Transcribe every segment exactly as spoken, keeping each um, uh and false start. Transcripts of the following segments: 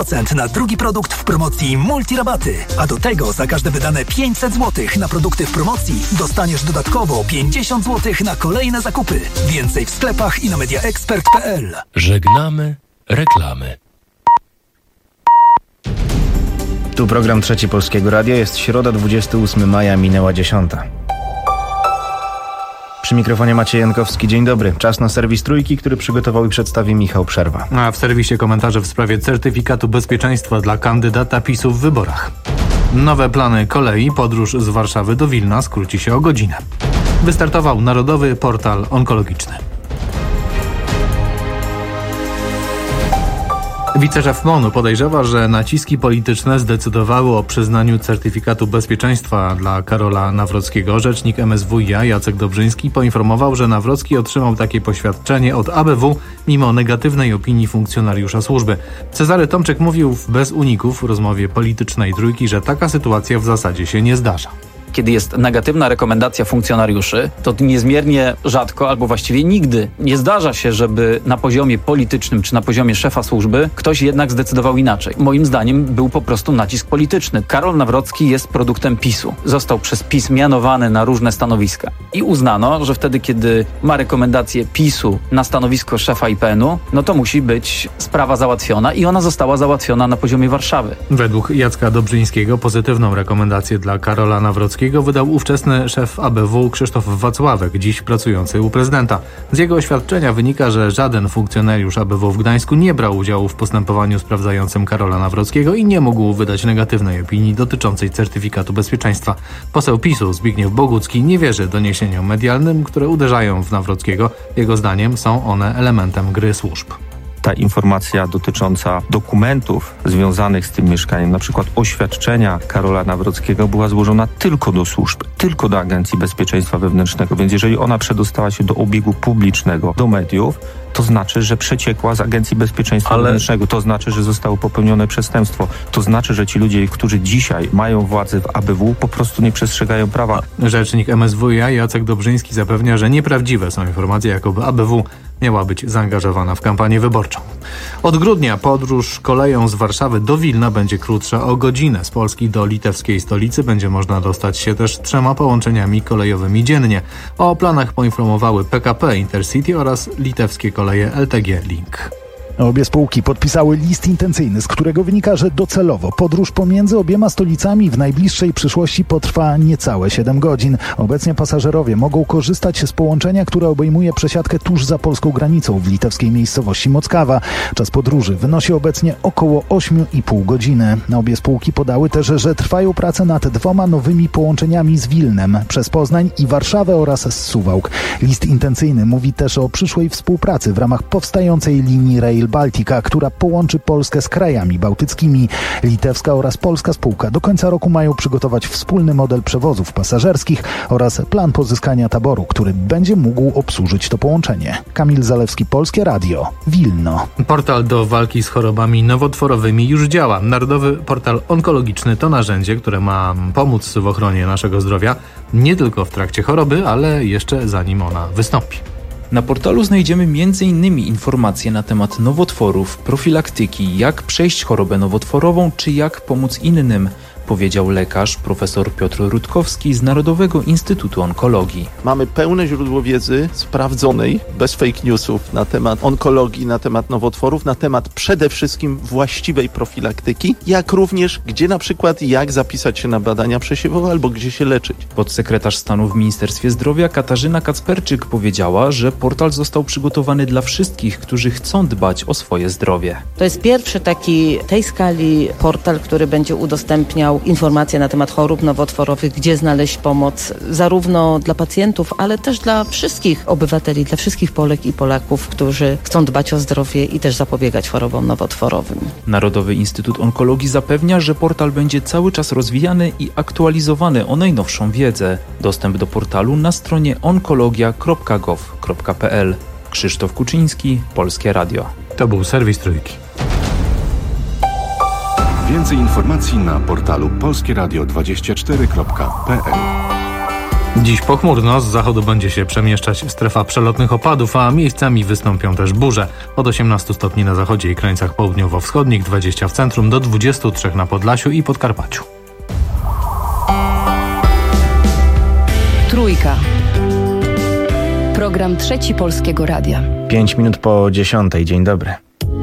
procent na drugi produkt w promocji Multirabaty. A do tego za każde wydane pięćset złotych na produkty w promocji dostaniesz dodatkowo pięćdziesiąt złotych na kolejne zakupy. Więcej w sklepach i na mediaexpert kropka p l. Żegnamy reklamy. Tu program Trzeci Polskiego Radia. Jest środa, dwudziestego ósmego maja, minęła dziesiąta. Przy mikrofonie Maciej Jankowski. Dzień dobry. Czas na serwis Trójki, który przygotował i przedstawi Michał Przerwa. A w serwisie komentarze w sprawie certyfikatu bezpieczeństwa dla kandydata PiSu w wyborach. Nowe plany kolei. Podróż z Warszawy do Wilna skróci się o godzinę. Wystartował Narodowy Portal Onkologiczny. Wiceszef M O N-u podejrzewa, że naciski polityczne zdecydowały o przyznaniu certyfikatu bezpieczeństwa dla Karola Nawrockiego. Rzecznik M S W i a Jacek Dobrzyński poinformował, że Nawrocki otrzymał takie poświadczenie od A B W mimo negatywnej opinii funkcjonariusza służby. Cezary Tomczyk mówił w Bez Uników w rozmowie politycznej Trójki, że taka sytuacja w zasadzie się nie zdarza. Kiedy jest negatywna rekomendacja funkcjonariuszy, to niezmiernie rzadko albo właściwie nigdy nie zdarza się, żeby na poziomie politycznym czy na poziomie szefa służby ktoś jednak zdecydował inaczej. Moim zdaniem był po prostu nacisk polityczny. Karol Nawrocki jest produktem PiSu. Został przez PiS mianowany na różne stanowiska. I uznano, że wtedy, kiedy ma rekomendację PiSu na stanowisko szefa I P N-u, no to musi być sprawa załatwiona i ona została załatwiona na poziomie Warszawy. Według Jacka Dobrzyńskiego pozytywną rekomendację dla Karola Nawrockiego wydał ówczesny szef A B W Krzysztof Wacławek, dziś pracujący u prezydenta. Z jego oświadczenia wynika, że żaden funkcjonariusz A B W w Gdańsku nie brał udziału w postępowaniu sprawdzającym Karola Nawrockiego i nie mógł wydać negatywnej opinii dotyczącej certyfikatu bezpieczeństwa. Poseł PiSu Zbigniew Bogucki nie wierzy doniesieniom medialnym, które uderzają w Nawrockiego. Jego zdaniem są one elementem gry służb. Ta informacja dotycząca dokumentów związanych z tym mieszkaniem, na przykład oświadczenia Karola Nawrockiego, była złożona tylko do służb, tylko do Agencji Bezpieczeństwa Wewnętrznego. Więc jeżeli ona przedostała się do obiegu publicznego, do mediów, to znaczy, że przeciekła z Agencji Bezpieczeństwa Ale... Wewnętrznego. To znaczy, że zostało popełnione przestępstwo. To znaczy, że ci ludzie, którzy dzisiaj mają władzę w A B W, po prostu nie przestrzegają prawa. Rzecznik M S W i a Jacek Dobrzyński zapewnia, że nieprawdziwe są informacje, jakoby A B W miała być zaangażowana w kampanię wyborczą. Od grudnia podróż koleją z Warszawy do Wilna będzie krótsza o godzinę. Z Polski do litewskiej stolicy będzie można dostać się też trzema połączeniami kolejowymi dziennie. O planach poinformowały P K P Intercity oraz litewskie koleje L T G Link. Obie spółki podpisały list intencyjny, z którego wynika, że docelowo podróż pomiędzy obiema stolicami w najbliższej przyszłości potrwa niecałe siedem godzin. Obecnie pasażerowie mogą korzystać z połączenia, które obejmuje przesiadkę tuż za polską granicą w litewskiej miejscowości Mockawa. Czas podróży wynosi obecnie około osiem i pół godziny. Obie spółki podały też, że trwają prace nad dwoma nowymi połączeniami z Wilnem przez Poznań i Warszawę oraz z Suwałk. List intencyjny mówi też o przyszłej współpracy w ramach powstającej linii Rail Baltica, która połączy Polskę z krajami bałtyckimi. Litewska oraz polska spółka do końca roku mają przygotować wspólny model przewozów pasażerskich oraz plan pozyskania taboru, który będzie mógł obsłużyć to połączenie. Kamil Zalewski, Polskie Radio, Wilno. Portal do walki z chorobami nowotworowymi już działa. Narodowy Portal Onkologiczny to narzędzie, które ma pomóc w ochronie naszego zdrowia nie tylko w trakcie choroby, ale jeszcze zanim ona wystąpi. Na portalu znajdziemy między innymi informacje na temat nowotworów, profilaktyki, jak przejść chorobę nowotworową czy jak pomóc innym, powiedział lekarz profesor Piotr Rutkowski z Narodowego Instytutu Onkologii. Mamy pełne źródło wiedzy sprawdzonej, bez fake newsów na temat onkologii, na temat nowotworów, na temat przede wszystkim właściwej profilaktyki, jak również gdzie na przykład jak zapisać się na badania przesiewowe albo gdzie się leczyć. Podsekretarz stanu w Ministerstwie Zdrowia Katarzyna Kacperczyk powiedziała, że portal został przygotowany dla wszystkich, którzy chcą dbać o swoje zdrowie. To jest pierwszy taki tej skali portal, który będzie udostępniał informacje na temat chorób nowotworowych, gdzie znaleźć pomoc zarówno dla pacjentów, ale też dla wszystkich obywateli, dla wszystkich Polek i Polaków, którzy chcą dbać o zdrowie i też zapobiegać chorobom nowotworowym. Narodowy Instytut Onkologii zapewnia, że portal będzie cały czas rozwijany i aktualizowany o najnowszą wiedzę. Dostęp do portalu na stronie onkologia kropka gov kropka p l. Krzysztof Kuczyński, Polskie Radio. To był serwis Trójki. Więcej informacji na portalu polskieradio dwadzieścia cztery kropka p l. Dziś pochmurno, z zachodu będzie się przemieszczać strefa przelotnych opadów, a miejscami wystąpią też burze. Od osiemnastu stopni na zachodzie i krańcach południowo-wschodnich, dwadzieścia w centrum, do dwudziestu trzech na Podlasiu i Podkarpaciu. Trójka. Program Trzeci Polskiego Radia. Pięć minut po dziesiątej. Dzień dobry.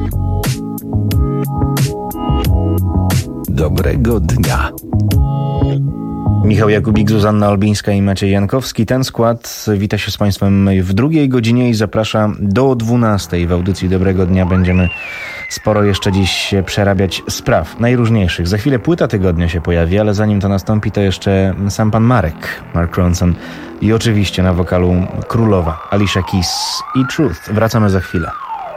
Dobrego dnia. Michał Jakubik, Zuzanna Olbińska i Maciej Jankowski. Ten skład wita się z Państwem w drugiej godzinie i zaprasza do dwunastej. W audycji Dobrego Dnia będziemy sporo jeszcze dziś przerabiać spraw najróżniejszych. Za chwilę płyta tygodnia się pojawi, ale zanim to nastąpi, to jeszcze sam pan Marek, Mark Ronson i oczywiście na wokalu królowa Alicia Keys i Truth. Wracamy za chwilę.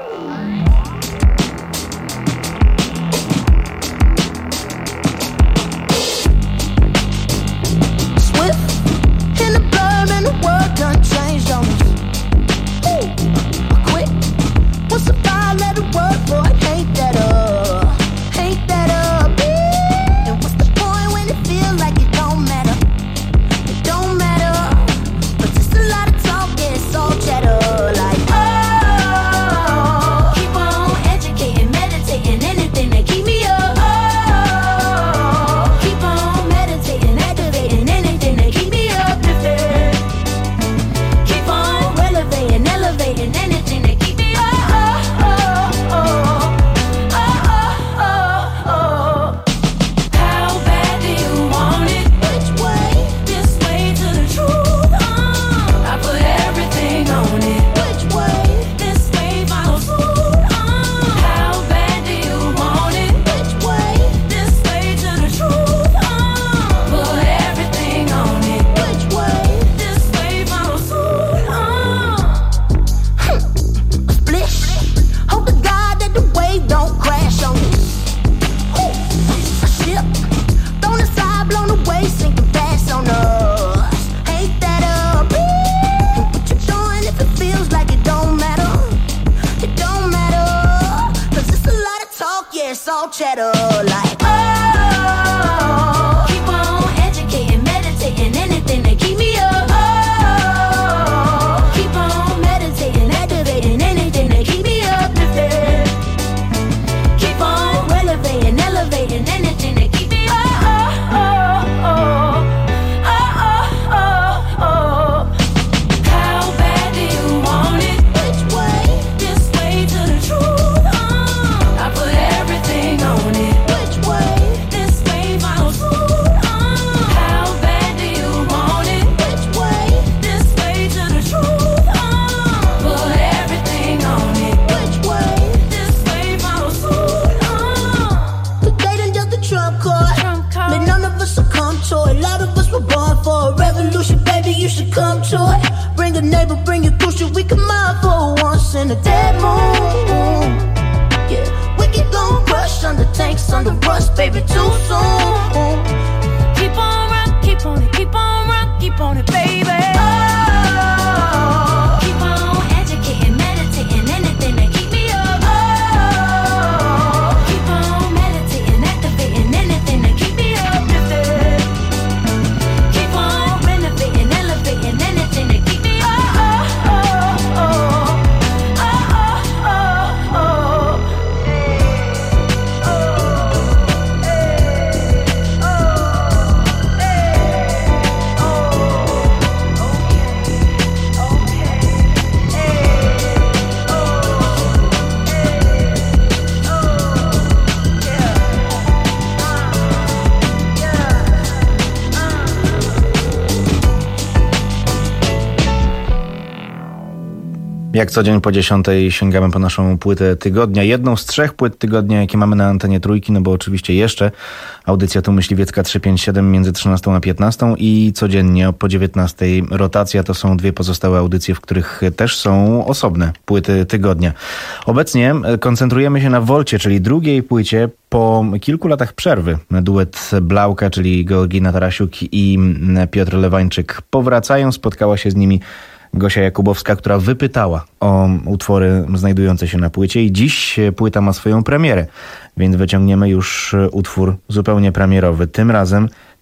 Jak co dzień po dziesiątej sięgamy po naszą płytę tygodnia. Jedną z trzech płyt tygodnia, jakie mamy na antenie Trójki, no bo oczywiście jeszcze audycja tu Myśliwiecka trzysta pięćdziesiąt siedem między trzynastą a piętnastą i codziennie po dziewiętnastej rotacja. To są dwie pozostałe audycje, w których też są osobne płyty tygodnia. Obecnie koncentrujemy się na Wolcie, czyli drugiej płycie po kilku latach przerwy. Duet Blauka, czyli Georgina Tarasiuk i Piotr Lewańczyk powracają. Spotkała się z nimi Gosia Jakubowska, która wypytała o utwory znajdujące się na płycie i dziś płyta ma swoją premierę, więc wyciągniemy już utwór zupełnie premierowy. Tym razem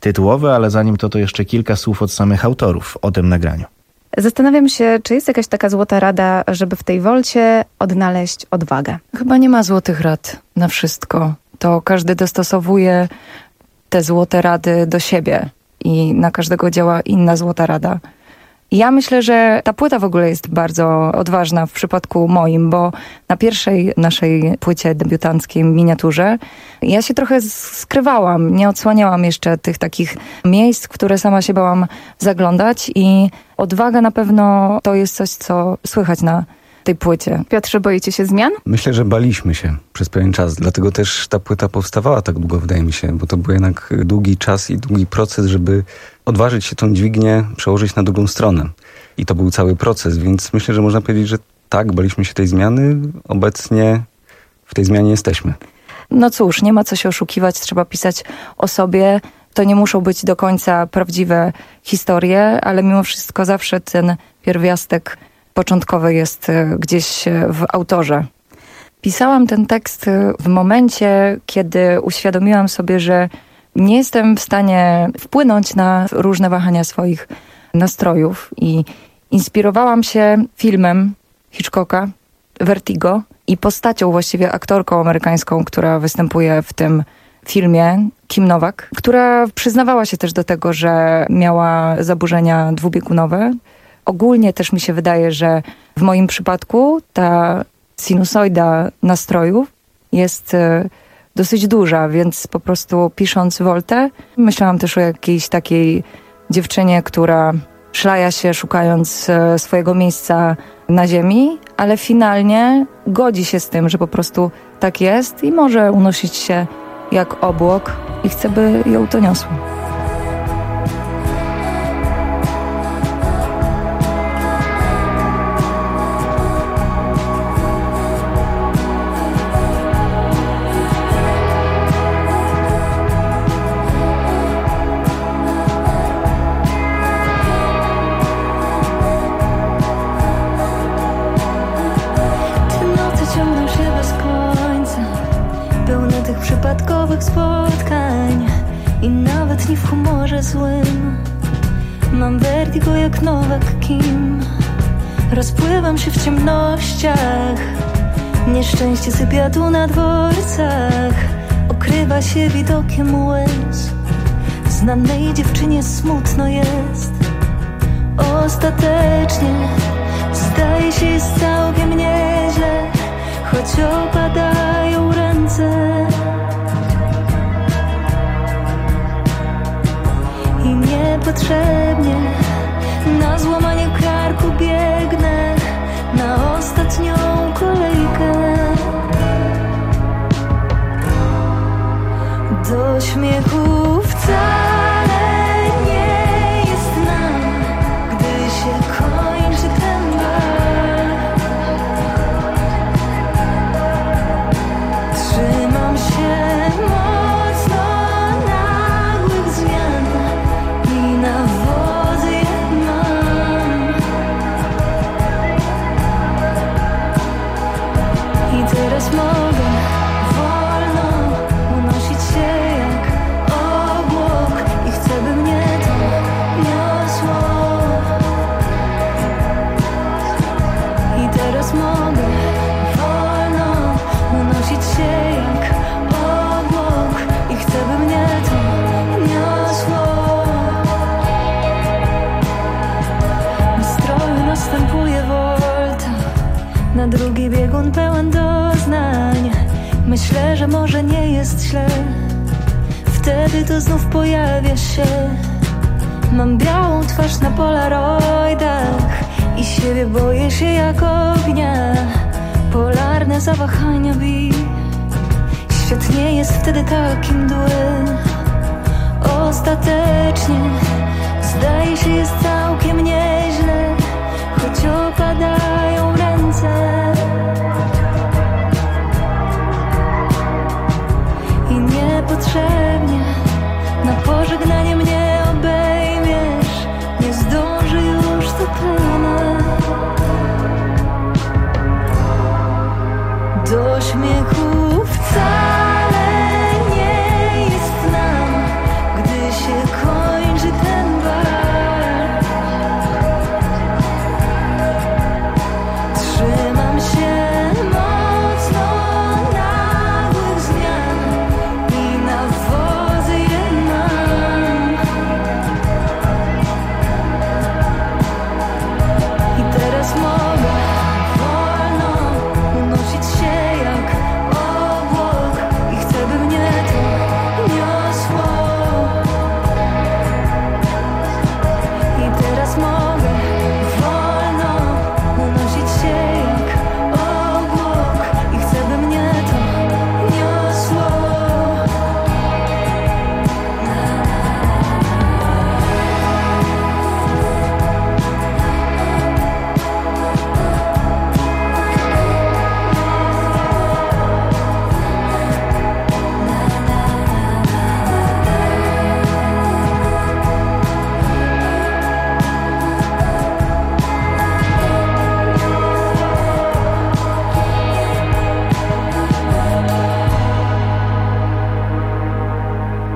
tytułowy, ale zanim to, to jeszcze kilka słów od samych autorów o tym nagraniu. Zastanawiam się, czy jest jakaś taka złota rada, żeby w tej wolcie odnaleźć odwagę. Chyba nie ma złotych rad na wszystko. To każdy dostosowuje te złote rady do siebie i na każdego działa inna złota rada. Ja myślę, że ta płyta w ogóle jest bardzo odważna w przypadku moim, bo na pierwszej naszej płycie debiutanckiej, Miniaturze, ja się trochę skrywałam, nie odsłaniałam jeszcze tych takich miejsc, w które sama się bałam zaglądać i odwaga na pewno to jest coś, co słychać na tej płycie. Piotrze, boicie się zmian? Myślę, że baliśmy się przez pewien czas, dlatego też ta płyta powstawała tak długo, wydaje mi się, bo to był jednak długi czas i długi proces, żeby odważyć się tą dźwignię przełożyć na drugą stronę. I to był cały proces, więc myślę, że można powiedzieć, że tak, baliśmy się tej zmiany, obecnie w tej zmianie jesteśmy. No cóż, nie ma co się oszukiwać, trzeba pisać o sobie. To nie muszą być do końca prawdziwe historie, ale mimo wszystko zawsze ten pierwiastek początkowy jest gdzieś w autorze. Pisałam ten tekst w momencie, kiedy uświadomiłam sobie, że nie jestem w stanie wpłynąć na różne wahania swoich nastrojów i inspirowałam się filmem Hitchcocka, Vertigo, i postacią, właściwie aktorką amerykańską, która występuje w tym filmie, Kim Novak, która przyznawała się też do tego, że miała zaburzenia dwubiegunowe. Ogólnie też mi się wydaje, że w moim przypadku ta sinusoida nastrojów jest dosyć duża, więc po prostu pisząc Woltę, myślałam też o jakiejś takiej dziewczynie, która szlaja się szukając swojego miejsca na ziemi, ale finalnie godzi się z tym, że po prostu tak jest i może unosić się jak obłok i chce, by ją to niosło. Przypadkowych spotkań i nawet nie w humorze złym. Mam vertigo jak Nowak Kim. Rozpływam się w ciemnościach. Nieszczęście sypia tu na dworcach. Okrywa się widokiem łez. Znanej dziewczynie smutno jest. Ostatecznie zdaje się jest całkiem nieźle, choć opadają ręce. I niepotrzebnie na złamanie karku biegnę na ostatnią kolejkę. Do śmiechu wcale nie jest nam, gdy się kończy ten bal. Trzymam się mocno nagłych zmian i na wodzy je mam. I teraz mogę wolno unosić się jak obłok i chcę, by mnie to niosło. I teraz mogę wolno unosić się jak obłok i chcę, by mnie to niosło. Na stroju następuje wolta, na drugi biegun pełen doznań. Myślę, że może nie jest źle, wtedy to znów pojawia się. Mam białą twarz na polaroidach i siebie boję się jak ognia. Polarne zawahania bi. Świat nie jest wtedy taki mdły. Ostatecznie zdaje się jest całkiem nieźle, choć opadają ręce. I niepotrzebnie na pożegnanie mnie obejmiesz. Nie zdąży już do pełna. Do śmiechu wcale nie jest nam, gdy się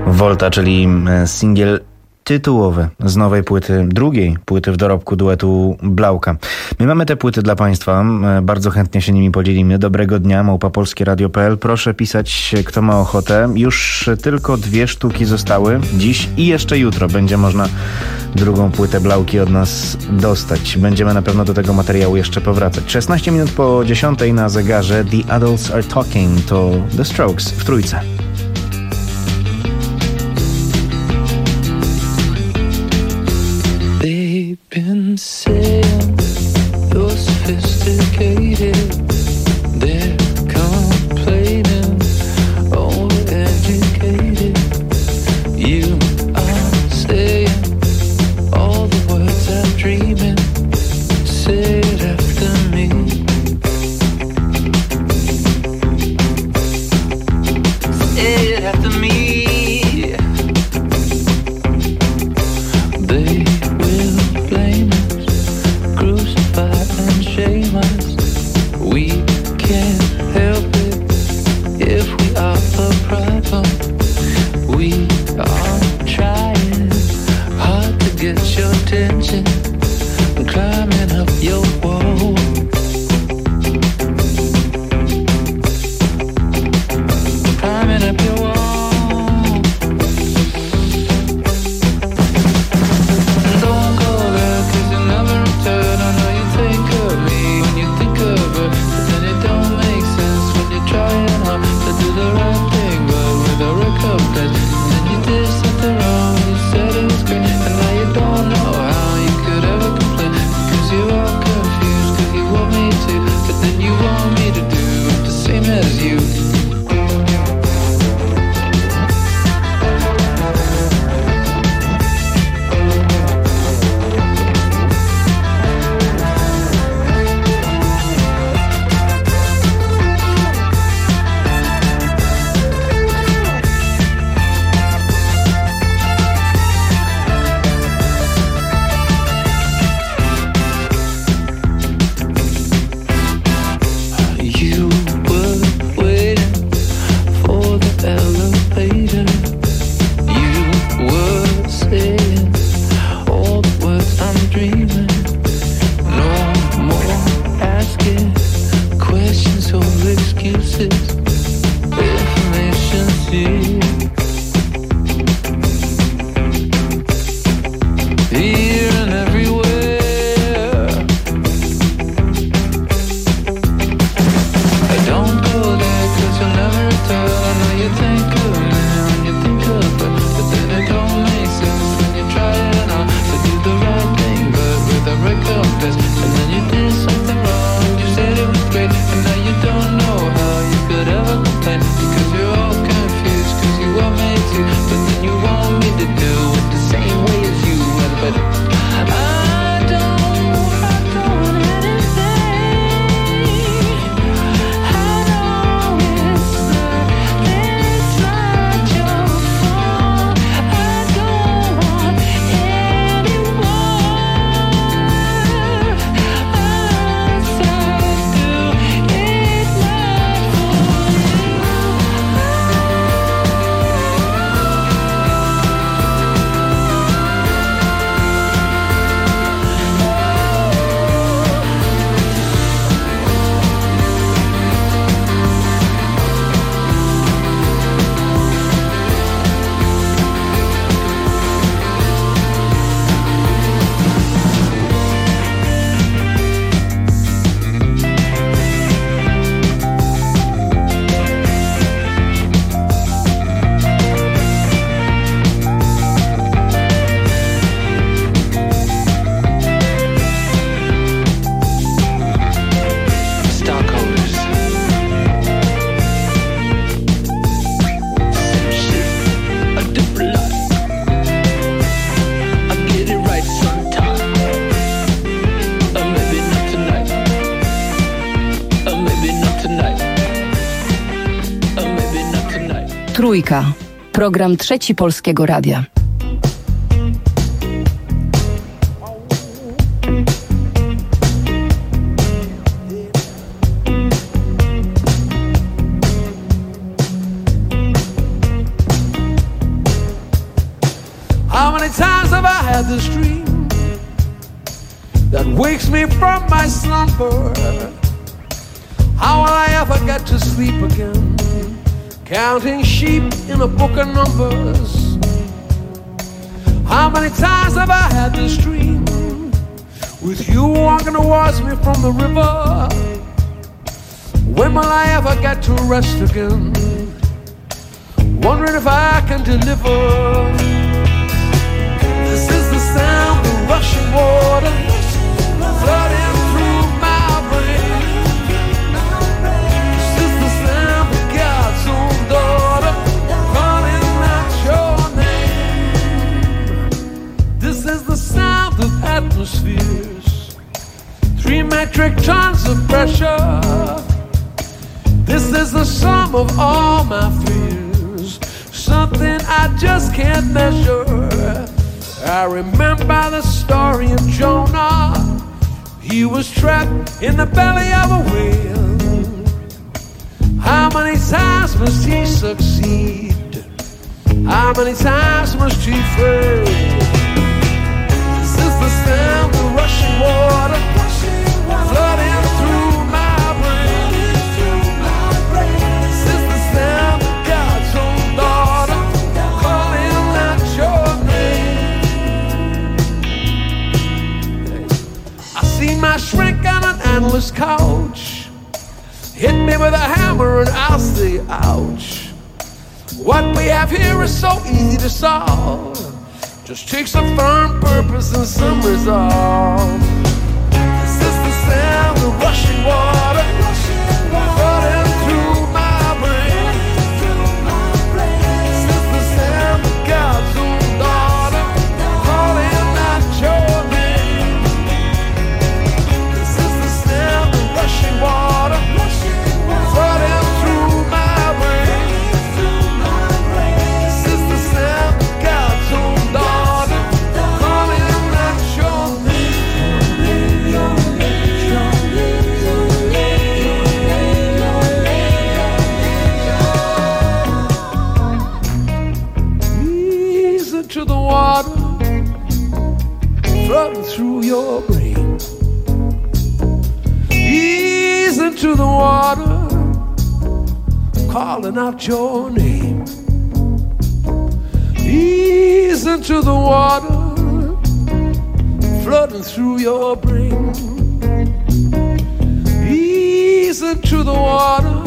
Volta, czyli singiel tytułowy z nowej płyty, drugiej płyty w dorobku duetu Blauka. My mamy te płyty dla Państwa, bardzo chętnie się nimi podzielimy. Dobrego dnia, małpa polskie radio kropka p l. Proszę pisać, kto ma ochotę. Już tylko dwie sztuki zostały. Dziś i jeszcze jutro będzie można drugą płytę Blauki od nas dostać. Będziemy na pewno do tego materiału jeszcze powracać. szesnaście minut po dziesiątej na zegarze. The Adults Are Talking to The Strokes w trójce. They've been saying you're sophisticated. They're complaining, overeducated. You are saying all the words I'm dreaming. Say it after me. Say it after me. Trójka. Program Trzeci Polskiego Radia. many times have I had this dream that wakes me from my slumber? How will I ever get to sleep again? Counting sheep in a book of numbers. How many times have I had this dream with you walking towards me from the river? When will I ever get to rest again? Wondering if I can deliver. This is the sound of rushing water flooding through my brain. This is the sound of God's own daughter calling out your name. This is the sound of atmospheres, three metric tons of pressure. This is the sum of all my fears, something I just can't measure. I remember the story of Jonah. He was trapped in the belly of a whale. How many times must he succeed? How many times must he fail? This is the sound of rushing water flooding through my brain. This is the sound of God's own daughter calling out your name. I see my shrink on an endless couch. Hit me with a hammer and I'll say ouch. What we have here is so easy to solve. Just takes a firm purpose and some resolve. This is the sound of rushing water flooding through my brain. This is the sound of God's own daughter calling out your name. This is the sound of rushing water flooding through my brain. This is the sound of God's own daughter calling out your name. Ease into the water flooding through your brain. Ease into the water calling out your name. Ease into the water flooding through your brain. Ease into the water.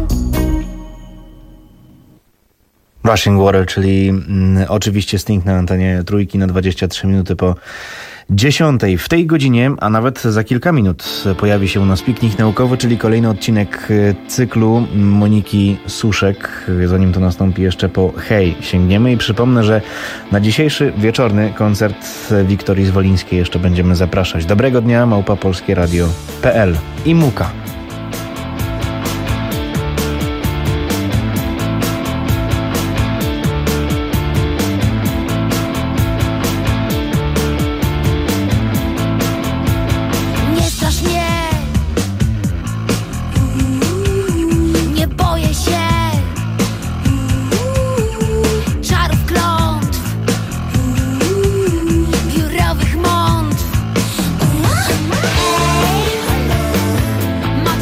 Rushing Water, czyli mm, oczywiście Sting na antenie Trójki na dwadzieścia trzy minuty po dziesiątej. W tej godzinie, a nawet za kilka minut pojawi się u nas Piknik Naukowy, czyli kolejny odcinek cyklu Moniki Suszek. Zanim to nastąpi, jeszcze po Hej sięgniemy i przypomnę, że na dzisiejszy wieczorny koncert Wiktorii Zwolińskiej jeszcze będziemy zapraszać. Dobrego dnia, małpa polskie radio kropka p l i Muka. Ma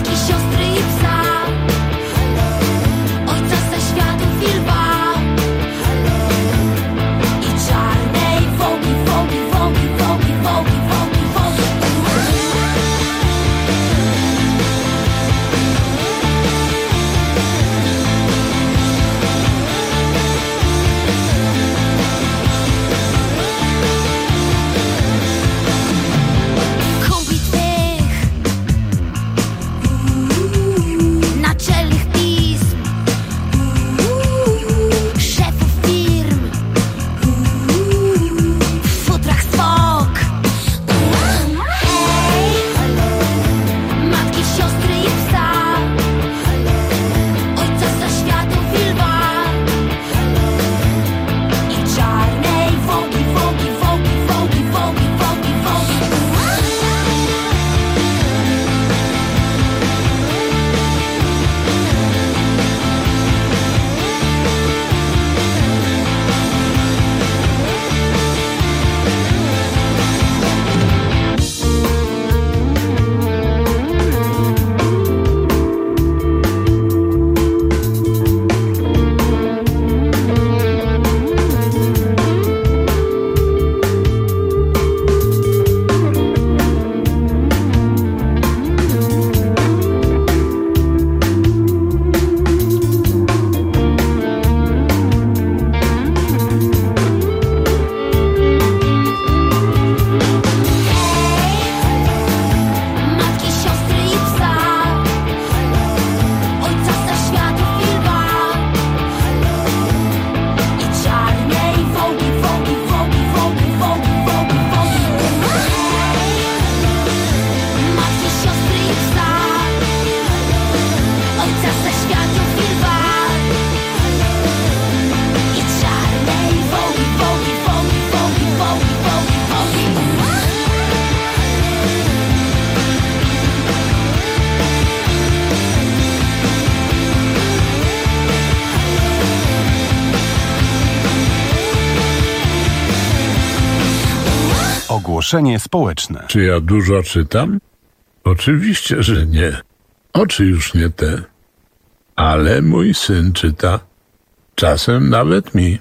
Ogłoszenie społeczne. Czy ja dużo czytam? Oczywiście, że nie. Oczy już nie te. Ale mój syn czyta. Czasem nawet mi.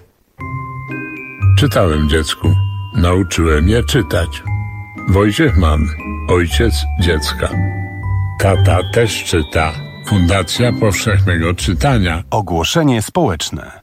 Czytałem dziecku. Nauczyłem je czytać. Wojciech mamy, ojciec dziecka. Tata też czyta. Fundacja Powszechnego Czytania. Ogłoszenie społeczne.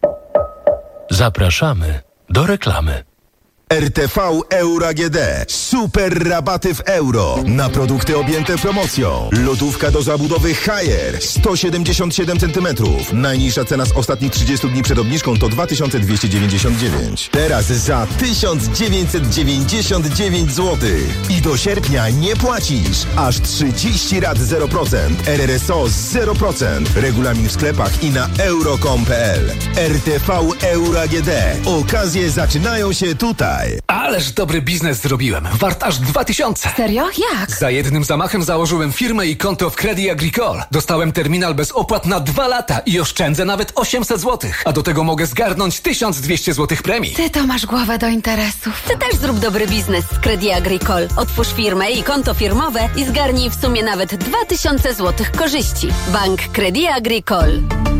Zapraszamy do reklamy. R T V Euro A G D. Super rabaty w euro na produkty objęte promocją. Lodówka do zabudowy Haier sto siedemdziesiąt siedem centymetrów. Najniższa cena z ostatnich trzydziestu dni przed obniżką to dwa tysiące dwieście dziewięćdziesiąt dziewięć. Teraz za tysiąc dziewięćset dziewięćdziesiąt dziewięć złotych. I do sierpnia nie płacisz. Aż trzydzieści rat zero procent. R R S O zero procent. Regulamin w sklepach i na euro kropka com kropka p l. R T V Euro A G D. Okazje zaczynają się tutaj. Ależ dobry biznes zrobiłem. Wart aż dwa tysiące. Serio? Jak? Za jednym zamachem założyłem firmę i konto w Credit Agricole. Dostałem terminal bez opłat na dwa lata i oszczędzę nawet osiemset złotych. A do tego mogę zgarnąć tysiąc dwieście złotych premii. Ty to masz głowę do interesów. Ty też zrób dobry biznes z Credit Agricole. Otwórz firmę i konto firmowe i zgarnij w sumie nawet dwa tysiące złotych korzyści. Bank Credit Agricole.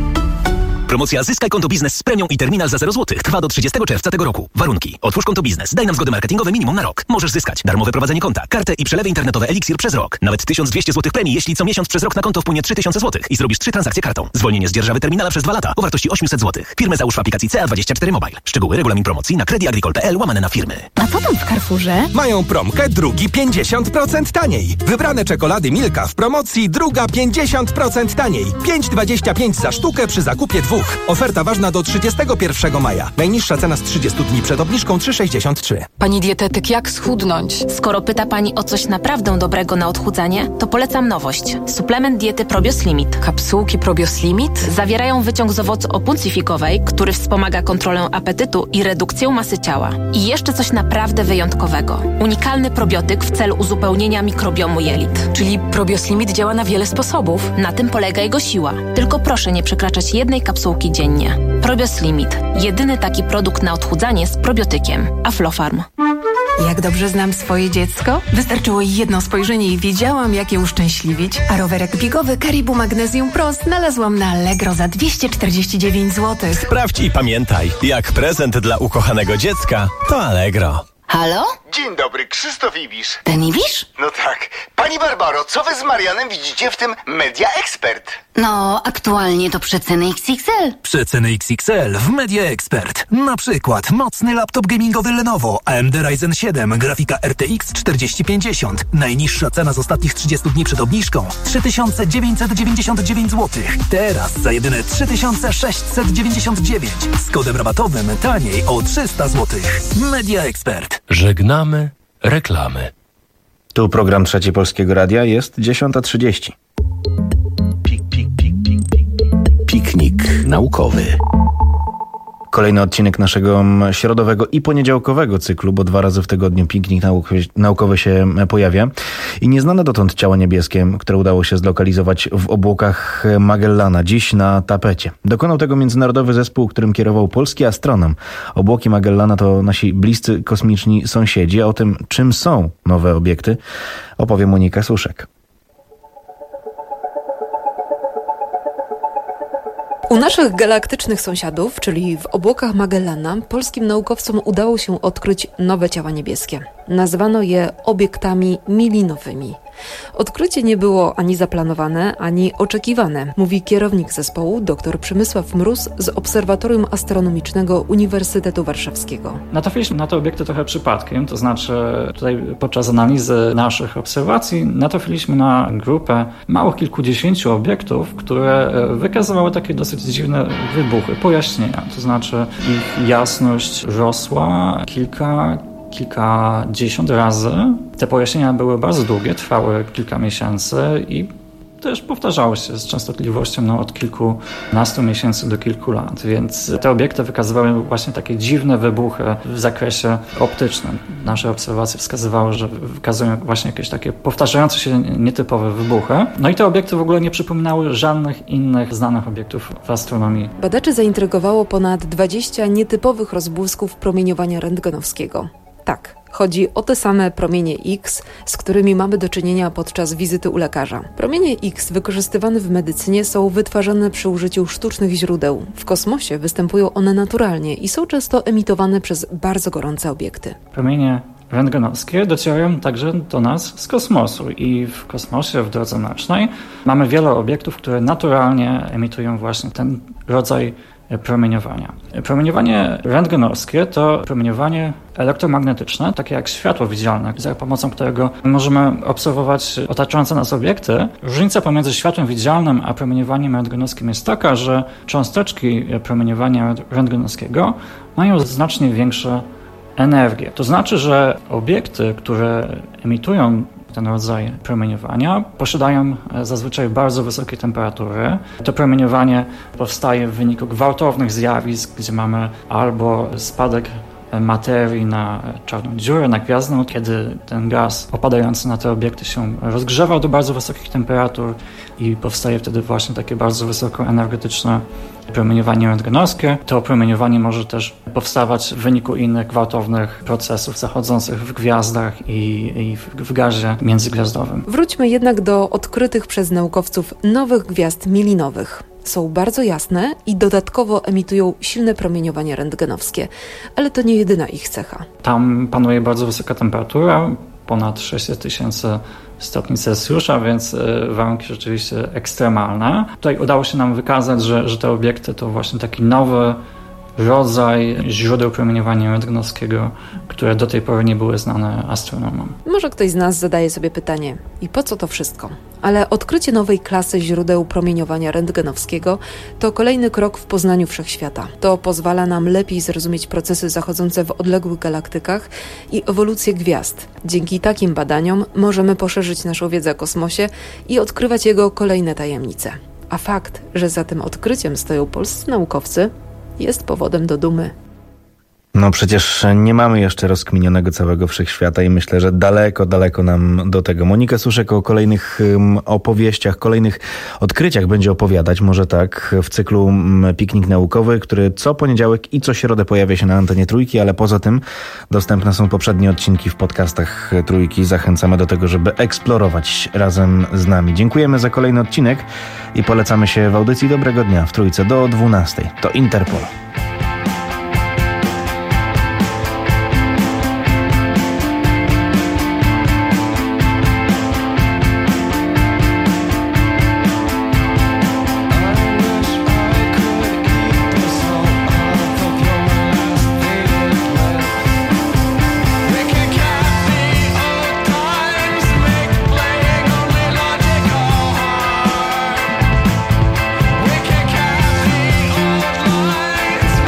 Promocja Zyskaj konto biznes z premią i terminal za zero złotych trwa do trzydziestego czerwca tego roku. Warunki. Otwórz konto biznes. Daj nam zgody marketingowe minimum na rok. Możesz zyskać darmowe prowadzenie konta, kartę i przelewy internetowe Elixir przez rok. Nawet tysiąc dwieście złotych premii, jeśli co miesiąc przez rok na konto wpłynie trzy tysiące złotych i zrobisz trzy transakcje kartą. Zwolnienie z dzierżawy terminala przez dwa lata o wartości osiemset złotych. Firmę załóż w aplikacji C A dwadzieścia cztery Mobile. Szczegóły, regulamin promocji na creditagricole kropka p l łamane na firmy. A co tam w Carrefourze? Mają promkę drugi pięćdziesiąt procent taniej. Wybrane czekolady Milka w promocji druga pięćdziesiąt procent taniej. pięć dwadzieścia pięć za sztukę przy zakupie dwóch. Oferta ważna do trzydziestego pierwszego maja. Najniższa cena z trzydziestu dni przed obniżką trzy sześćdziesiąt trzy. Pani dietetyk, jak schudnąć? Skoro pyta Pani o coś naprawdę dobrego na odchudzanie, to polecam nowość. Suplement diety Probios Limit. Kapsułki Probios Limit? Zawierają wyciąg z owocu opuncyfikowej, który wspomaga kontrolę apetytu i redukcję masy ciała. I jeszcze coś naprawdę wyjątkowego. Unikalny probiotyk w celu uzupełnienia mikrobiomu jelit. Czyli Probios Limit działa na wiele sposobów. Na tym polega jego siła. Tylko proszę nie przekraczać jednej kapsułki dziennie. Probios Limit. Jedyny taki produkt na odchudzanie z probiotykiem. Aflofarm. Jak dobrze znam swoje dziecko? Wystarczyło jedno spojrzenie i wiedziałam, jak je uszczęśliwić. A rowerek biegowy Caribou Magnesium Pro znalazłam na Allegro za dwieście czterdzieści dziewięć złotych. Sprawdź i pamiętaj, jak prezent dla ukochanego dziecka, to Allegro. Halo? Dzień dobry, Krzysztof Ibisz. Ten Ibisz? No tak. Pani Barbaro, co wy z Marianem widzicie w tym Media Expert? No, aktualnie to przeceny X X L. Przeceny X X L w Media Expert. Na przykład mocny laptop gamingowy Lenovo A M D Ryzen siedem, grafika R T X czterdzieści pięćdziesiąt. Najniższa cena z ostatnich trzydziestu dni przed obniżką trzy tysiące dziewięćset dziewięćdziesiąt dziewięć złotych. Teraz za jedyne trzy tysiące sześćset dziewięćdziesiąt dziewięć. Z kodem rabatowym taniej o trzysta złotych. Media Expert. Żegnamy reklamy. Tu program Trzeci Polskiego Radia, jest dziesiąta trzydzieści. Pik, pik, pik, pik, pik. Piknik naukowy. Kolejny odcinek naszego środowego i poniedziałkowego cyklu, bo dwa razy w tygodniu piknik naukowy, naukowy się pojawia. I nieznane dotąd ciała niebieskie, które udało się zlokalizować w obłokach Magellana, dziś na tapecie. Dokonał tego międzynarodowy zespół, którym kierował polski astronom. Obłoki Magellana to nasi bliscy kosmiczni sąsiedzi, a o tym, czym są nowe obiekty, opowie Monika Suszek. U naszych galaktycznych sąsiadów, czyli w obłokach Magellana, polskim naukowcom udało się odkryć nowe ciała niebieskie. Nazwano je obiektami milinowymi. Odkrycie nie było ani zaplanowane, ani oczekiwane, mówi kierownik zespołu dr Przemysław Mróz z Obserwatorium Astronomicznego Uniwersytetu Warszawskiego. Natrafiliśmy na te obiekty trochę przypadkiem, to znaczy tutaj podczas analizy naszych obserwacji natrafiliśmy na grupę małych kilkudziesięciu obiektów, które wykazywały takie dosyć dziwne wybuchy, pojaśnienia, to znaczy ich jasność rosła kilka kilkadziesiąt razy. Te pojaśnienia były bardzo długie, trwały kilka miesięcy i też powtarzały się z częstotliwością no, od kilkunastu miesięcy do kilku lat, więc te obiekty wykazywały właśnie takie dziwne wybuchy w zakresie optycznym. Nasze obserwacje wskazywały, że wykazują właśnie jakieś takie powtarzające się nietypowe wybuchy. No i te obiekty w ogóle nie przypominały żadnych innych znanych obiektów w astronomii. Badaczy zaintrygowało ponad dwadzieścia nietypowych rozbłysków promieniowania rentgenowskiego. Tak, Chodzi o te same promienie X, z którymi mamy do czynienia podczas wizyty u lekarza. Promienie X wykorzystywane w medycynie są wytwarzane przy użyciu sztucznych źródeł. W kosmosie występują one naturalnie i są często emitowane przez bardzo gorące obiekty. Promienie rentgenowskie docierają także do nas z kosmosu i w kosmosie, w drodze mlecznej mamy wiele obiektów, które naturalnie emitują właśnie ten rodzaj promieniowania. Promieniowanie rentgenowskie to promieniowanie elektromagnetyczne, takie jak światło widzialne, za pomocą którego możemy obserwować otaczające nas obiekty. Różnica pomiędzy światłem widzialnym a promieniowaniem rentgenowskim jest taka, że cząsteczki promieniowania rentgenowskiego mają znacznie większe energię. To znaczy, że obiekty, które emitują ten rodzaj promieniowania, posiadają zazwyczaj bardzo wysokie temperatury. To promieniowanie powstaje w wyniku gwałtownych zjawisk, gdzie mamy albo spadek materii na czarną dziurę, na gwiazdę, kiedy ten gaz opadający na te obiekty się rozgrzewa do bardzo wysokich temperatur i powstaje wtedy właśnie takie bardzo wysokoenergetyczne promieniowanie rentgenowskie. To promieniowanie może też powstawać w wyniku innych gwałtownych procesów zachodzących w gwiazdach i, i w, w gazie międzygwiazdowym. Wróćmy jednak do odkrytych przez naukowców nowych gwiazd milinowych. Są bardzo jasne i dodatkowo emitują silne promieniowanie rentgenowskie, ale to nie jedyna ich cecha. Tam panuje bardzo wysoka temperatura, ponad sześćset tysięcy stopni Celsjusza, więc warunki rzeczywiście ekstremalne. Tutaj udało się nam wykazać, że, że te obiekty to właśnie taki nowy rodzaj źródeł promieniowania rentgenowskiego, które do tej pory nie były znane astronomom. Może ktoś z nas zadaje sobie pytanie, i po co to wszystko? Ale odkrycie nowej klasy źródeł promieniowania rentgenowskiego to kolejny krok w poznaniu wszechświata. To pozwala nam lepiej zrozumieć procesy zachodzące w odległych galaktykach i ewolucję gwiazd. Dzięki takim badaniom możemy poszerzyć naszą wiedzę o kosmosie i odkrywać jego kolejne tajemnice. A fakt, że za tym odkryciem stoją polscy naukowcy, jest powodem do dumy. No przecież nie mamy jeszcze rozkminionego całego wszechświata i myślę, że daleko, daleko nam do tego. Monika Suszek o kolejnych um, opowieściach, kolejnych odkryciach będzie opowiadać, może tak, w cyklu um, Piknik Naukowy, który co poniedziałek i co środę pojawia się na antenie Trójki, ale poza tym dostępne są poprzednie odcinki w podcastach Trójki. Zachęcamy do tego, żeby eksplorować razem z nami. Dziękujemy za kolejny odcinek i polecamy się w audycji Dobrego Dnia w Trójce do dwunastej. To Interpol. It's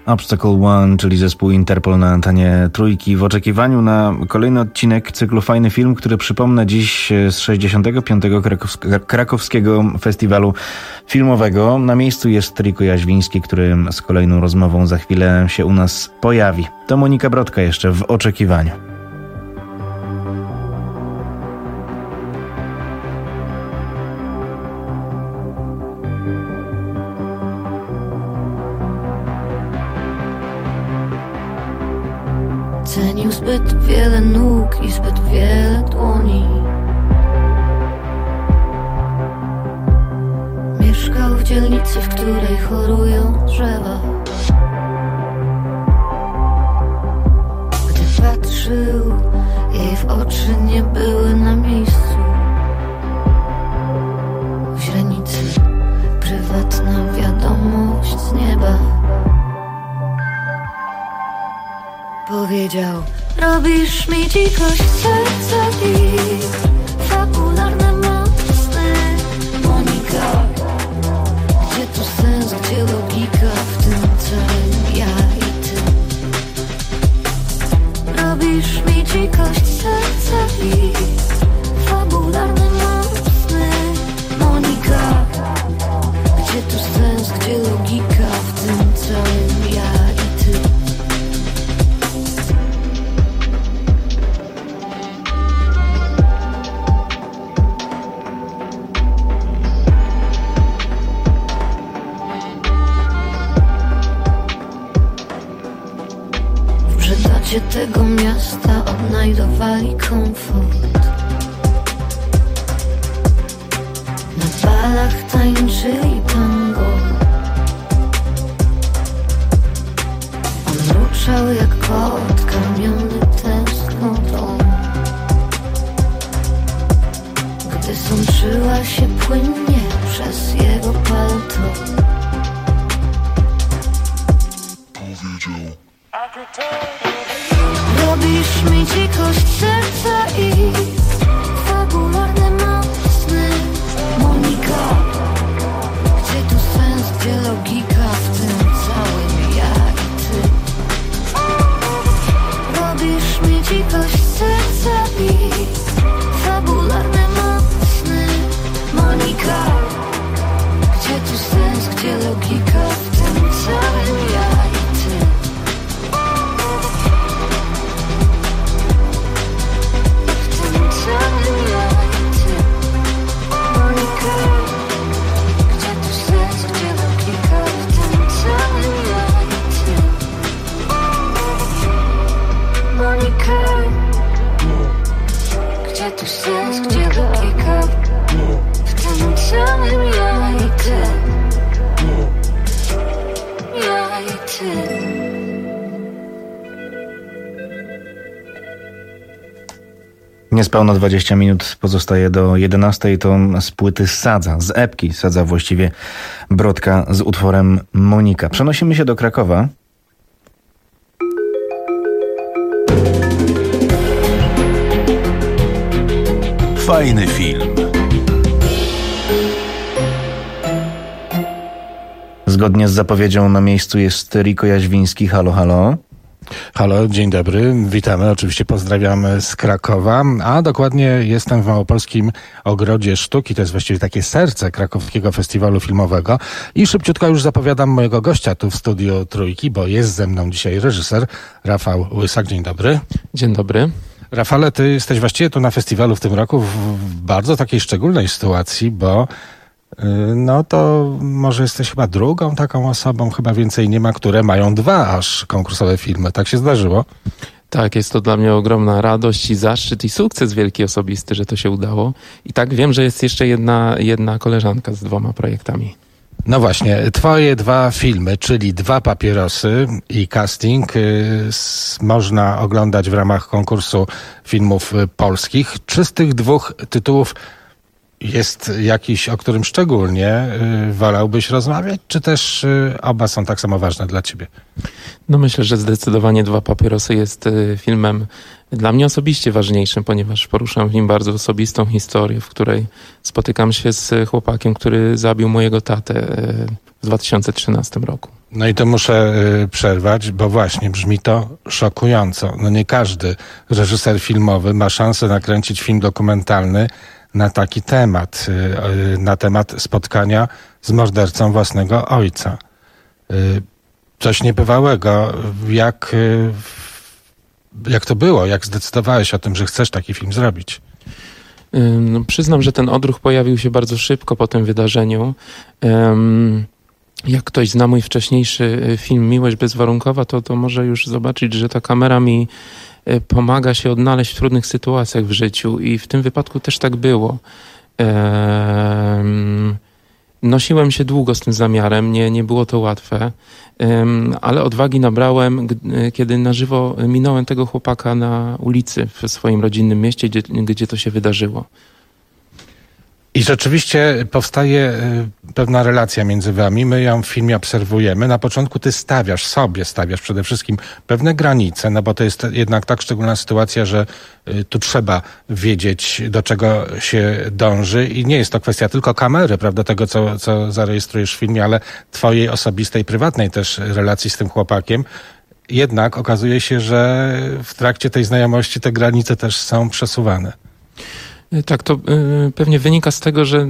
Obstacle One, czyli zespół Interpol na antenie Trójki, w oczekiwaniu na kolejny odcinek cyklu Fajny Film, który przypomnę dziś z sześćdziesiątego piątego Krakowskiego Festiwalu Filmowego. Na miejscu jest Riko Jaźwiński, który z kolejną rozmową za chwilę się u nas pojawi. To Monika Brodka jeszcze w oczekiwaniu. Cenił zbyt wiele nóg i zbyt wiele dłoni. Mieszkał w dzielnicy, w której chorują drzewa. Gdy patrzył, jej w oczy nie były na miejscu. W źrenicy prywatna wiadomość z nieba. Powiedział: robisz mi dzikość serca i fabularne mocne. Monika, gdzie tu sens, gdzie logika w tym całym ja i ty? Robisz mi dzikość serca i fabularne mocne. Monika, gdzie tu sens, gdzie logika w tym całym ja i ty? Tego miasta odnajdowali komfort. Na balach tańczyli tango. On mruczał jak kot karmiony tęsknotą. Gdy sączyła się płynnie przez jego palto, powiedział: robisz mi dzikość serca i fabularne mocne. Monika, gdzie tu sens, gdzie logika w tym całym ja i ty? Robisz mi dzikość serca i fabularne mocne. Monika, gdzie tu sens, gdzie logika w tym całym ja i ty? Gdzie tu sens, gdzie logika w tym całym ja i ty? Ja i ty. Niespełna dwadzieścia minut pozostaje do jedenastej. To z płyty Sadza, z epki Sadza właściwie, Brodka z utworem Monika. Przenosimy się do Krakowa. Fajny film. Zgodnie z zapowiedzią na miejscu jest Riko Jaźwiński. Halo, halo. Halo, dzień dobry, witamy, oczywiście pozdrawiamy z Krakowa, a dokładnie jestem w Małopolskim Ogrodzie Sztuki, to jest właściwie takie serce Krakowskiego Festiwalu Filmowego i szybciutko już zapowiadam mojego gościa tu w studiu Trójki, bo jest ze mną dzisiaj reżyser Rafał Łysak. Dzień dobry. Dzień dobry. Rafale, ty jesteś właściwie tu na festiwalu w tym roku w bardzo takiej szczególnej sytuacji, bo no to może jesteś chyba drugą taką osobą, chyba więcej nie ma, które mają dwa aż konkursowe filmy. Tak się zdarzyło? Tak, jest to dla mnie ogromna radość i zaszczyt i sukces wielki osobisty, że to się udało. I tak wiem, że jest jeszcze jedna, jedna koleżanka z dwoma projektami. No właśnie, twoje dwa filmy, czyli Dwa papierosy i Casting, y, s, można oglądać w ramach konkursu filmów polskich. Czy z tych dwóch tytułów jest jakiś, o którym szczególnie y, wolałbyś rozmawiać, czy też y, oba są tak samo ważne dla ciebie? No myślę, że zdecydowanie Dwa papierosy jest y, filmem Dla mnie osobiście ważniejszym, ponieważ poruszam w nim bardzo osobistą historię, w której spotykam się z chłopakiem, który zabił mojego tatę w dwa tysiące trzynastym roku. No i to muszę y, przerwać, bo właśnie brzmi to szokująco. No nie każdy reżyser filmowy ma szansę nakręcić film dokumentalny na taki temat, y, y, na temat spotkania z mordercą własnego ojca. Y, coś niebywałego. Jak, y, jak to było? Jak zdecydowałeś o tym, że chcesz taki film zrobić? No, przyznam, że ten odruch pojawił się bardzo szybko po tym wydarzeniu. Um, Jak ktoś zna mój wcześniejszy film Miłość bezwarunkowa, to, to może już zobaczyć, że ta kamera mi pomaga się odnaleźć w trudnych sytuacjach w życiu i w tym wypadku też tak było. Ehm, nosiłem się długo z tym zamiarem, nie, nie było to łatwe, ehm, ale odwagi nabrałem, kiedy na żywo minąłem tego chłopaka na ulicy w swoim rodzinnym mieście, gdzie, gdzie to się wydarzyło. I rzeczywiście powstaje pewna relacja między wami. My ją w filmie obserwujemy. Na początku ty stawiasz sobie, stawiasz przede wszystkim pewne granice, no bo to jest jednak tak szczególna sytuacja, że tu trzeba wiedzieć, do czego się dąży i nie jest to kwestia tylko kamery, prawda, tego, co, co zarejestrujesz w filmie, ale twojej osobistej, prywatnej też relacji z tym chłopakiem. Jednak okazuje się, że w trakcie tej znajomości te granice też są przesuwane. Tak, to y, pewnie wynika z tego, że y,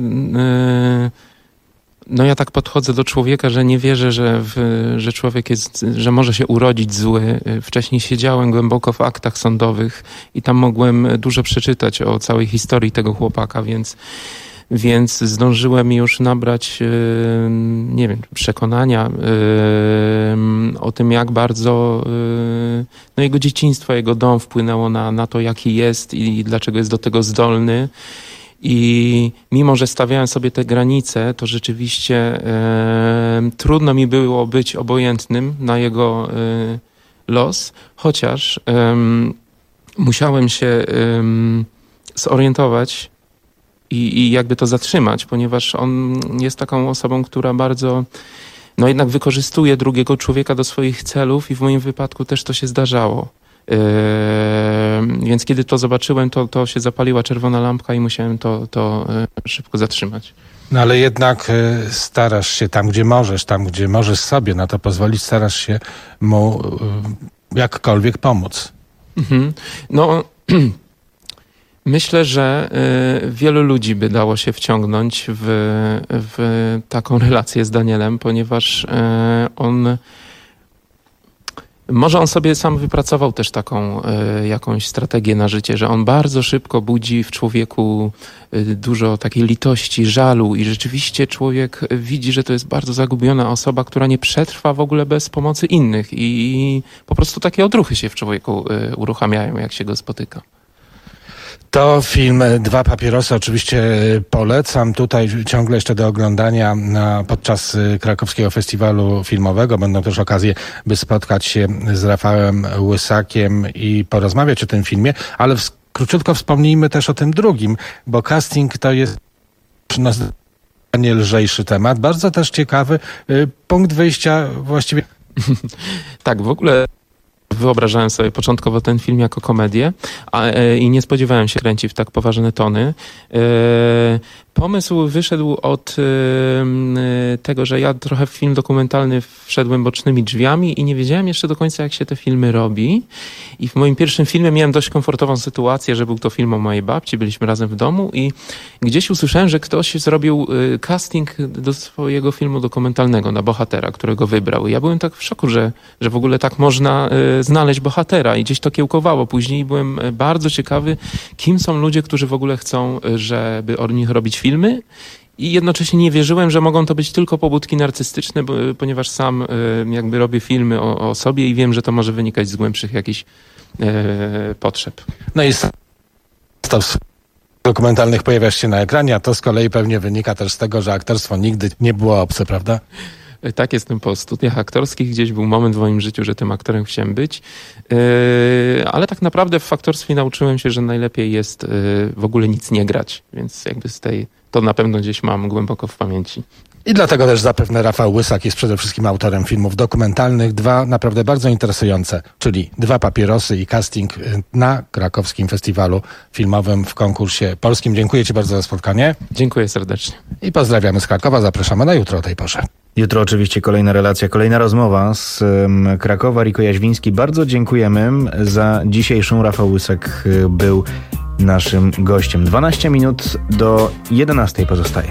no ja tak podchodzę do człowieka, że nie wierzę, że, w, że człowiek jest, że może się urodzić zły. Wcześniej siedziałem głęboko w aktach sądowych i tam mogłem dużo przeczytać o całej historii tego chłopaka, więc Więc zdążyłem już nabrać, nie wiem, przekonania o tym, jak bardzo no jego dzieciństwo, jego dom wpłynęło na, na to, jaki jest i dlaczego jest do tego zdolny. I mimo, że stawiałem sobie te granice, to rzeczywiście e, trudno mi było być obojętnym na jego e, los, chociaż e, musiałem się e, zorientować i, i jakby to zatrzymać, ponieważ on jest taką osobą, która bardzo no jednak wykorzystuje drugiego człowieka do swoich celów i w moim wypadku też to się zdarzało. Yy, więc kiedy to zobaczyłem, to, to się zapaliła czerwona lampka i musiałem to, to yy, szybko zatrzymać. No ale jednak y, starasz się tam, gdzie możesz, tam, gdzie możesz sobie na to pozwolić, starasz się mu y, jakkolwiek pomóc. Mhm. No, myślę, że y, wielu ludzi by dało się wciągnąć w, w taką relację z Danielem, ponieważ y, on Może on sobie sam wypracował też taką y, jakąś strategię na życie, że on bardzo szybko budzi w człowieku y, dużo takiej litości, żalu i rzeczywiście człowiek widzi, że to jest bardzo zagubiona osoba, która nie przetrwa w ogóle bez pomocy innych i, i po prostu takie odruchy się w człowieku y, uruchamiają, jak się go spotyka. To film Dwa papierosy oczywiście polecam. Tutaj ciągle jeszcze do oglądania na, podczas Krakowskiego Festiwalu Filmowego. Będą też okazje, by spotkać się z Rafałem Łysakiem i porozmawiać o tym filmie, ale w, króciutko wspomnijmy też o tym drugim, bo casting to jest nie lżejszy temat. Bardzo też ciekawy punkt wyjścia właściwie. Tak, w ogóle wyobrażałem sobie początkowo ten film jako komedię a, e, i nie spodziewałem się kręci w tak poważne tony. E, pomysł wyszedł od e, tego, że ja trochę w film dokumentalny wszedłem bocznymi drzwiami i nie wiedziałem jeszcze do końca, jak się te filmy robi. I w moim pierwszym filmie miałem dość komfortową sytuację, że był to film o mojej babci, byliśmy razem w domu i gdzieś usłyszałem, że ktoś zrobił e, casting do swojego filmu dokumentalnego na bohatera, którego wybrał. I ja byłem tak w szoku, że, że w ogóle tak można e, znaleźć bohatera i gdzieś to kiełkowało. Później byłem bardzo ciekawy, kim są ludzie, którzy w ogóle chcą, żeby o nich robić filmy i jednocześnie nie wierzyłem, że mogą to być tylko pobudki narcystyczne, bo, ponieważ sam jakby robię filmy o, o sobie i wiem, że to może wynikać z głębszych jakichś e, potrzeb. No i to w dokumentalnych pojawiasz się na ekranie, a to z kolei pewnie wynika też z tego, że aktorstwo nigdy nie było obce, prawda? Tak, jestem po studiach aktorskich. Gdzieś był moment w moim życiu, że tym aktorem chciałem być. Yy, ale tak naprawdę w aktorstwie nauczyłem się, że najlepiej jest yy, w ogóle nic nie grać. Więc jakby z tej, to na pewno gdzieś mam głęboko w pamięci. I dlatego też zapewne Rafał Łysak jest przede wszystkim autorem filmów dokumentalnych. Dwa naprawdę bardzo interesujące, czyli Dwa papierosy i casting na krakowskim festiwalu filmowym w konkursie polskim. Dziękuję Ci bardzo za spotkanie. Dziękuję serdecznie. I pozdrawiamy z Krakowa. Zapraszamy na jutro o tej porze. Jutro oczywiście kolejna relacja, kolejna rozmowa z um, Krakowa. Riko Jaźwiński, bardzo dziękujemy za dzisiejszą. Rafał Łysak y, był naszym gościem. dwanaście minut do jedenastej pozostaje.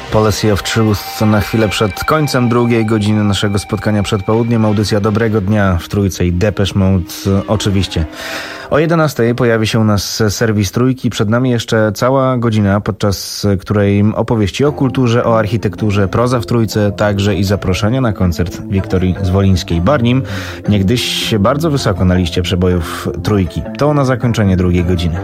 Policy of Truth na chwilę przed końcem drugiej godziny naszego spotkania przed południem. Audycja Dobrego Dnia w Trójce i Depeche Mode oczywiście. O jedenastej pojawi się u nas serwis Trójki. Przed nami jeszcze cała godzina, podczas której opowieści o kulturze, o architekturze, proza w Trójce, także i zaproszenia na koncert Wiktorii Zwolińskiej-Barnim, niegdyś bardzo wysoko na liście przebojów Trójki. To na zakończenie drugiej godziny.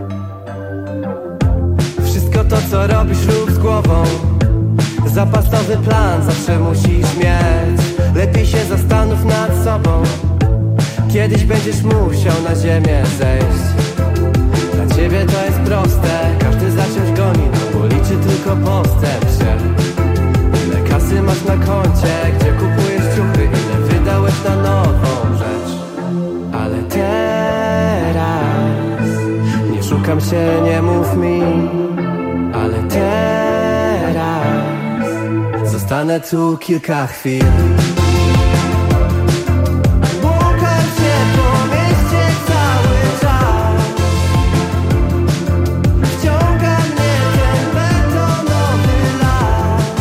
Wszystko to, co robisz, rób z głową. Zapasowy plan zawsze musisz mieć. Lepiej się zastanów nad sobą. Kiedyś będziesz musiał na ziemię zejść. Dla ciebie to jest proste, każdy za czymś goni, no bo liczy tylko postęp się. Ile kasy masz na koncie, gdzie kupujesz ciuchy, ile wydałeś na nową rzecz. Ale teraz nie szukam się, nie mów mi. Ale teraz zostanę tu kilka chwil. Błąkam się po mieście cały czas. Wciąga mnie ten betonowy las.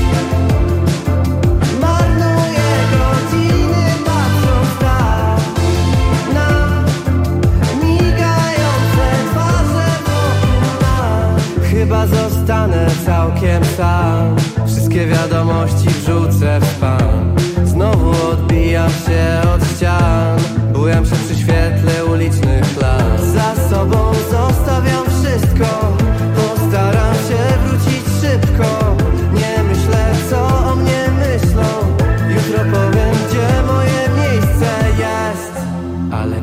Marnuję godziny patrząc tak na migające twarze wokół nas. Chyba zostanę całkiem sam. Wszystkie wiadomości wrzucę w spam. Znowu odbijam się od ścian. Bujam się przy świetle ulicznych lamp. Za sobą zostawiam wszystko. Postaram się wrócić szybko. Nie myślę, co o mnie myślą. Jutro powiem, gdzie moje miejsce jest. Ale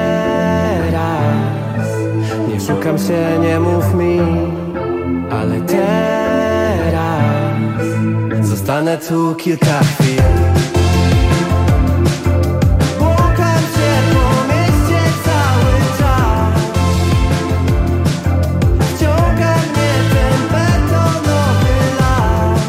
teraz nie szukam się, nie mów mi. Ale teraz zostanę tu kilka chwil. Błąkam się po mieście cały czas. Wciąga mnie ten betonowy las.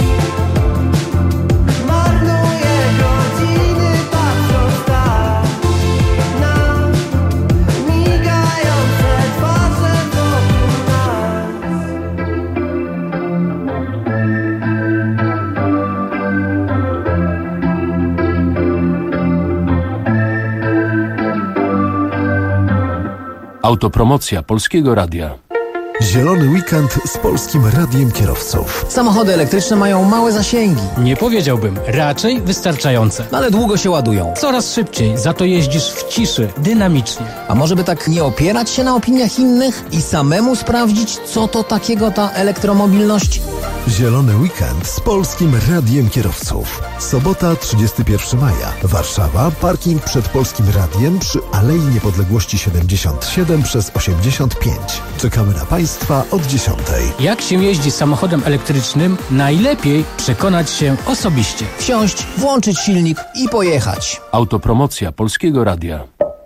Marnuję godziny patrząc tak na migające twarze wokół nas. Autopromocja Polskiego Radia. Zielony weekend z Polskim Radiem Kierowców. Samochody elektryczne mają małe zasięgi. Nie powiedziałbym, raczej wystarczające. Ale długo się ładują. Coraz szybciej, za to jeździsz w ciszy, dynamicznie. A może by tak nie opierać się na opiniach innych i samemu sprawdzić, co to takiego ta elektromobilność? Zielony weekend z Polskim Radiem Kierowców. Sobota, trzydziestego pierwszego maja. Warszawa, parking przed Polskim Radiem przy Alei Niepodległości siedemdziesiąt siedem przez osiemdziesiąt pięć. Czekamy na Państwa od dziesiątej. Jak się jeździ samochodem elektrycznym, najlepiej przekonać się osobiście. Wsiąść, włączyć silnik i pojechać. Autopromocja Polskiego Radia.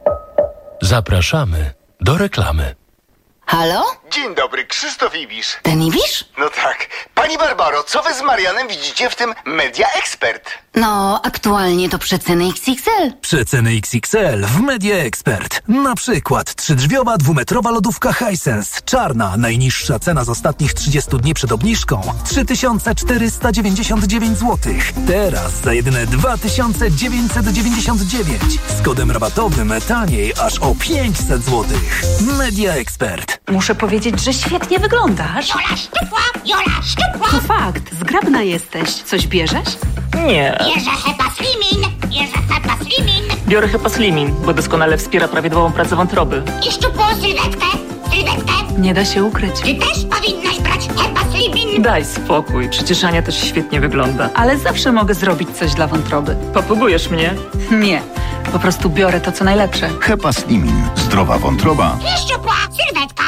Zapraszamy do reklamy. Halo? Dzień dobry, Krzysztof Ibisz. Ten Ibisz? No tak. Pani Barbaro, co wy z Marianem widzicie w tym Media Expert? No, aktualnie to przeceny X X L. Przeceny X X L w Media Expert. Na przykład trzydrzwiowa dwumetrowa lodówka Hisense. Czarna, najniższa cena z ostatnich trzydziestu dni przed obniżką. trzy tysiące czterysta dziewięćdziesiąt dziewięć złotych. Teraz za jedyne dwa tysiące dziewięćset dziewięćdziesiąt dziewięć. Z kodem rabatowym taniej aż o pięćset złotych. Media Expert. Muszę powiedzieć, że świetnie wyglądasz. Jola szczupła, Jola szczupła. To fakt, zgrabna jesteś. Coś bierzesz? Nie. Bierze Hepa Slimin, bierze Hepa Slimin. Biorę Hepa Slimin, bo doskonale wspiera prawidłową pracę wątroby. I szczupłą sylwetkę, sylwetkę. Nie da się ukryć. Ty też powinnaś brać Hepa Slimin. Daj spokój, przecież Ania też świetnie wygląda. Ale zawsze mogę zrobić coś dla wątroby. Popugujesz mnie? Nie, po prostu biorę to, co najlepsze. Hepa Slimin. Zdrowa wątroba. I szczupła sylwetka.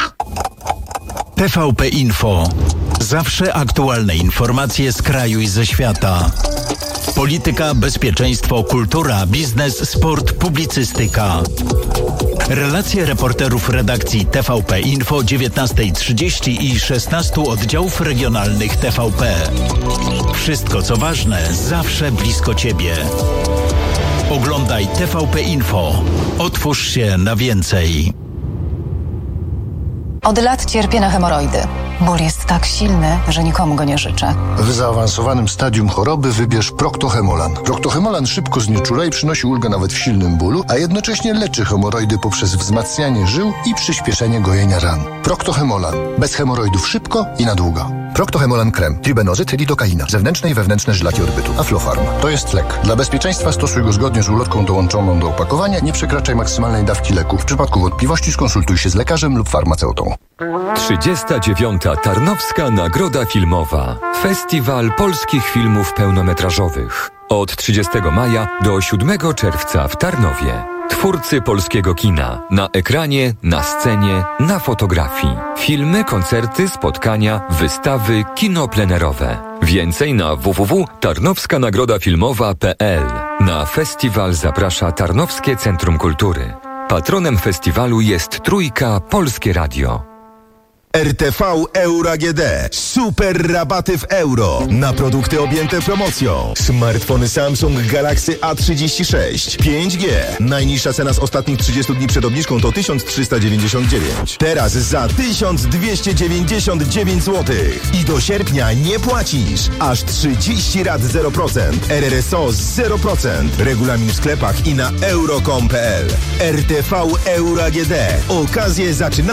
T V P Info. Zawsze aktualne informacje z kraju i ze świata. Polityka, bezpieczeństwo, kultura, biznes, sport, publicystyka. Relacje reporterów redakcji T V P Info dziewiętnasta trzydzieści i szesnastu oddziałów regionalnych T V P. Wszystko co ważne, zawsze blisko Ciebie. Oglądaj T V P Info. Otwórz się na więcej. Od lat cierpię na hemoroidy. Ból jest tak silny, że nikomu go nie życzę. W zaawansowanym stadium choroby wybierz Proctohemolan. Proctohemolan szybko znieczula i przynosi ulgę nawet w silnym bólu, a jednocześnie leczy hemoroidy poprzez wzmacnianie żył i przyspieszenie gojenia ran. Proctohemolan. Bez hemoroidów szybko i na długo. Proctohemolan krem. Tribenozyt, lidokaina. Zewnętrzne i wewnętrzne żylaki odbytu. Aflofarm. To jest lek. Dla bezpieczeństwa stosuj go zgodnie z ulotką dołączoną do opakowania. Nie przekraczaj maksymalnej dawki leku. W przypadku wątpliwości skonsultuj się z lekarzem lub farmaceutą. trzydziesta dziewiąta Tarnowska Nagroda Filmowa. Festiwal polskich filmów pełnometrażowych. Od trzydziestego maja do siódmego czerwca w Tarnowie. Twórcy polskiego kina. Na ekranie, na scenie, na fotografii. Filmy, koncerty, spotkania, wystawy, kino plenerowe. Więcej na w w w kropka tarnowska nagroda filmowa kropka p l. Na festiwal zaprasza Tarnowskie Centrum Kultury. Patronem festiwalu jest Trójka Polskie Radio. R T V Euro A G D. Super rabaty w euro na produkty objęte promocją. Smartfony Samsung Galaxy A trzydzieści sześć pięć G. Najniższa cena z ostatnich trzydziestu dni przed obniżką to tysiąc trzysta dziewięćdziesiąt dziewięć. Teraz za tysiąc dwieście dziewięćdziesiąt dziewięć złotych. I do sierpnia nie płacisz. Aż trzydzieści rat zero procent. R R S O zero procent. Regulamin w sklepach i na euro kropka com kropka p l. R T V Euro A G D. Okazje zaczynają